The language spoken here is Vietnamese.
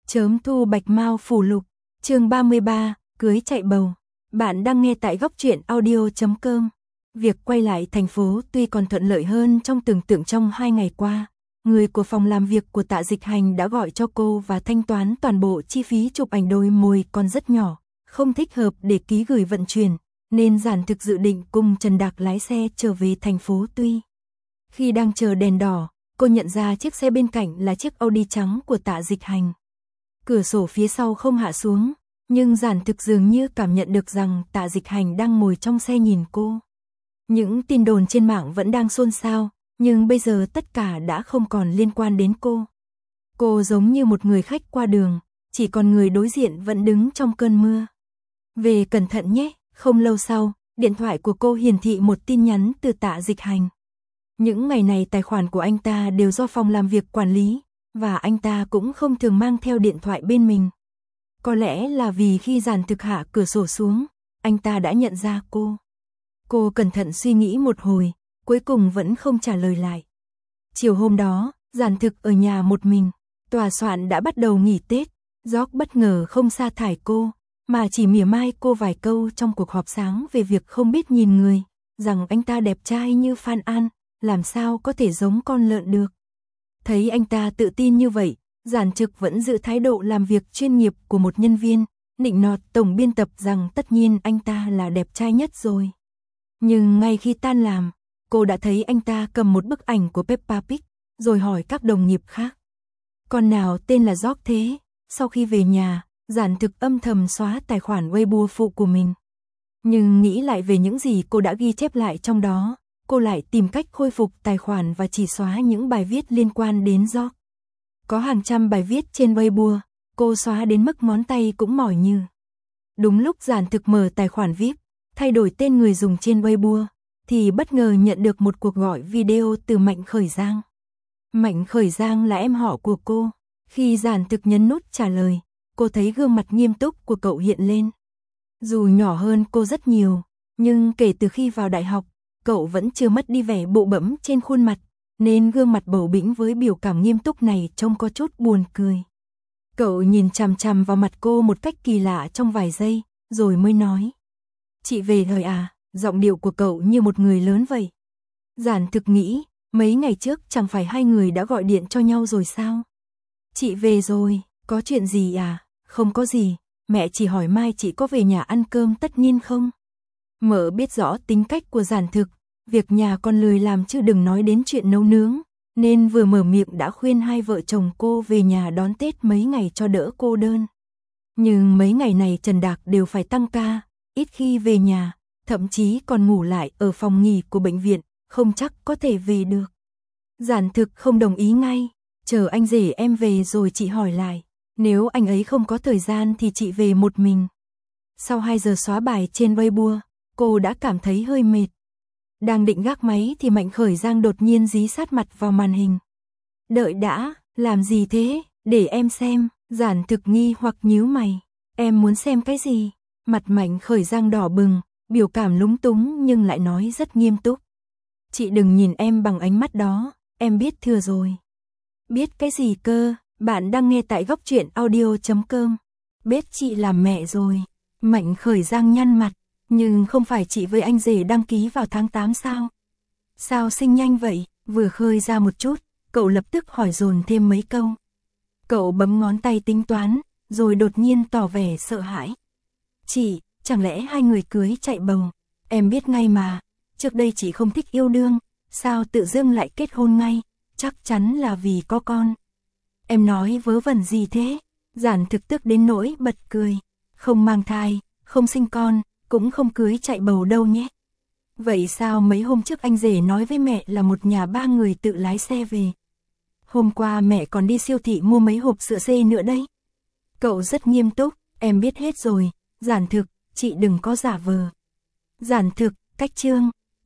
Chớm thu bạch mao phủ lục, chương 33, cưới chạy bầu. Bạn đang nghe tại góc truyện audio.com. Việc quay lại thành phố tuy còn thuận lợi hơn trong tưởng tượng trong 2 ngày qua. Người của phòng làm việc của Tạ Dịch Hành đã gọi cho cô và thanh toán toàn bộ chi phí chụp ảnh đôi môi còn rất nhỏ, không thích hợp để ký gửi vận chuyển, nên Giản Thực dự định cùng Trần Đạc lái xe trở về thành phố Tuy. Khi đang chờ đèn đỏ, cô nhận ra chiếc xe bên cạnh là chiếc Audi trắng của Tạ Dịch Hành. Cửa sổ phía sau không hạ xuống, nhưng Giản Thực dường như cảm nhận được rằng Tạ Dịch Hành đang ngồi trong xe nhìn cô. Những tin đồn trên mạng vẫn đang xôn xao, nhưng bây giờ tất cả đã không còn liên quan đến cô. Cô giống như một người khách qua đường, chỉ còn người đối diện vẫn đứng trong cơn mưa. Về cẩn thận nhé, không lâu sau, điện thoại của cô hiển thị một tin nhắn từ Tạ Dịch Hành. Những ngày này tài khoản của anh ta đều do phòng làm việc quản lý, và anh ta cũng không thường mang theo điện thoại bên mình. Có lẽ là vì khi Giản Thực hạ cửa sổ xuống, anh ta đã nhận ra cô. Cô cẩn thận suy nghĩ một hồi, cuối cùng vẫn không trả lời lại. Chiều hôm đó, Giản Thực ở nhà một mình, tòa soạn đã bắt đầu nghỉ Tết, George bất ngờ không sa thải cô, mà chỉ mỉa mai cô vài câu trong cuộc họp sáng về việc không biết nhìn người, rằng anh ta đẹp trai như Phan An, làm sao có thể giống con lợn được. Thấy anh ta tự tin như vậy, Giản Thực vẫn giữ thái độ làm việc chuyên nghiệp của một nhân viên, nịnh nọt tổng biên tập rằng tất nhiên anh ta là đẹp trai nhất rồi. Nhưng ngay khi tan làm, cô đã thấy anh ta cầm một bức ảnh của Peppa Pig, rồi hỏi các đồng nghiệp khác. Con nào tên là George thế? Sau khi về nhà, Giản Thực âm thầm xóa tài khoản Weibo phụ của mình. Nhưng nghĩ lại về những gì cô đã ghi chép lại trong đó, cô lại tìm cách khôi phục tài khoản và chỉ xóa những bài viết liên quan đến George. Có hàng trăm bài viết trên Weibo, cô xóa đến mức ngón tay cũng mỏi như. Đúng lúc Giản Thực mở tài khoản VIP, thay đổi tên người dùng trên Weibo, thì bất ngờ nhận được một cuộc gọi video từ Mạnh Khởi Giang. Mạnh Khởi Giang là em họ của cô. Khi Giản Thực nhấn nút trả lời, cô thấy gương mặt nghiêm túc của cậu hiện lên. Dù nhỏ hơn cô rất nhiều, nhưng kể từ khi vào đại học, cậu vẫn chưa mất đi vẻ bụ bẫm trên khuôn mặt, nên gương mặt bầu bĩnh với biểu cảm nghiêm túc này trông có chút buồn cười. Cậu nhìn chằm chằm vào mặt cô một cách kỳ lạ trong vài giây, rồi mới nói. Chị về rồi à? Giọng điệu của cậu như một người lớn vậy. Giản Thực nghĩ, mấy ngày trước chẳng phải hai người đã gọi điện cho nhau rồi sao? Chị về rồi, có chuyện gì à? Không có gì, mẹ chỉ hỏi mai chị có về nhà ăn cơm tất nhiên không? Mợ biết rõ tính cách của Giản Thực, việc nhà con lười làm chứ đừng nói đến chuyện nấu nướng, nên vừa mở miệng đã khuyên hai vợ chồng cô về nhà đón Tết mấy ngày cho đỡ cô đơn. Nhưng mấy ngày này Trần Đạc đều phải tăng ca, ít khi về nhà, thậm chí còn ngủ lại ở phòng nghỉ của bệnh viện, không chắc có thể về được. Giản Thực không đồng ý ngay, chờ anh rể em về rồi chị hỏi lại, nếu anh ấy không có thời gian thì chị về một mình. Sau 2 giờ xóa bài trên Weibo, cô đã cảm thấy hơi mệt. Đang định gác máy thì Mạnh Khởi Giang đột nhiên dí sát mặt vào màn hình. Đợi đã, làm gì thế, để em xem. Giản Thực nghi hoặc nhíu mày. Em muốn xem cái gì? Mặt Mạnh Khởi Giang đỏ bừng, biểu cảm lúng túng nhưng lại nói rất nghiêm túc. Chị đừng nhìn em bằng ánh mắt đó, em biết thừa rồi. Biết cái gì cơ? Bạn đang nghe tại góc truyện audio.com. Biết chị làm mẹ rồi. Mạnh Khởi Giang nhăn mặt. Nhưng không phải chị với anh rể đăng ký vào tháng 8 sao? Sao sinh nhanh vậy? Vừa khơi ra một chút, cậu lập tức hỏi dồn thêm mấy câu. Cậu bấm ngón tay tính toán, rồi đột nhiên tỏ vẻ sợ hãi. Chị, chẳng lẽ hai người cưới chạy bầu? Em biết ngay mà, trước đây chị không thích yêu đương, sao tự dưng lại kết hôn ngay? Chắc chắn là vì có con. Em nói vớ vẩn gì thế? Giản Thực tức đến nỗi bật cười. Không mang thai, không sinh con, cũng không cưới chạy bầu đâu nhé. Vậy sao mấy hôm trước anh rể nói với mẹ là một nhà 3 người tự lái xe về? Hôm qua mẹ còn đi siêu thị mua mấy hộp sữa dê nữa đấy. Cậu rất nghiêm túc, em biết hết rồi. Giản Thực, chị đừng có giả vờ. Giản Thực, cách chương.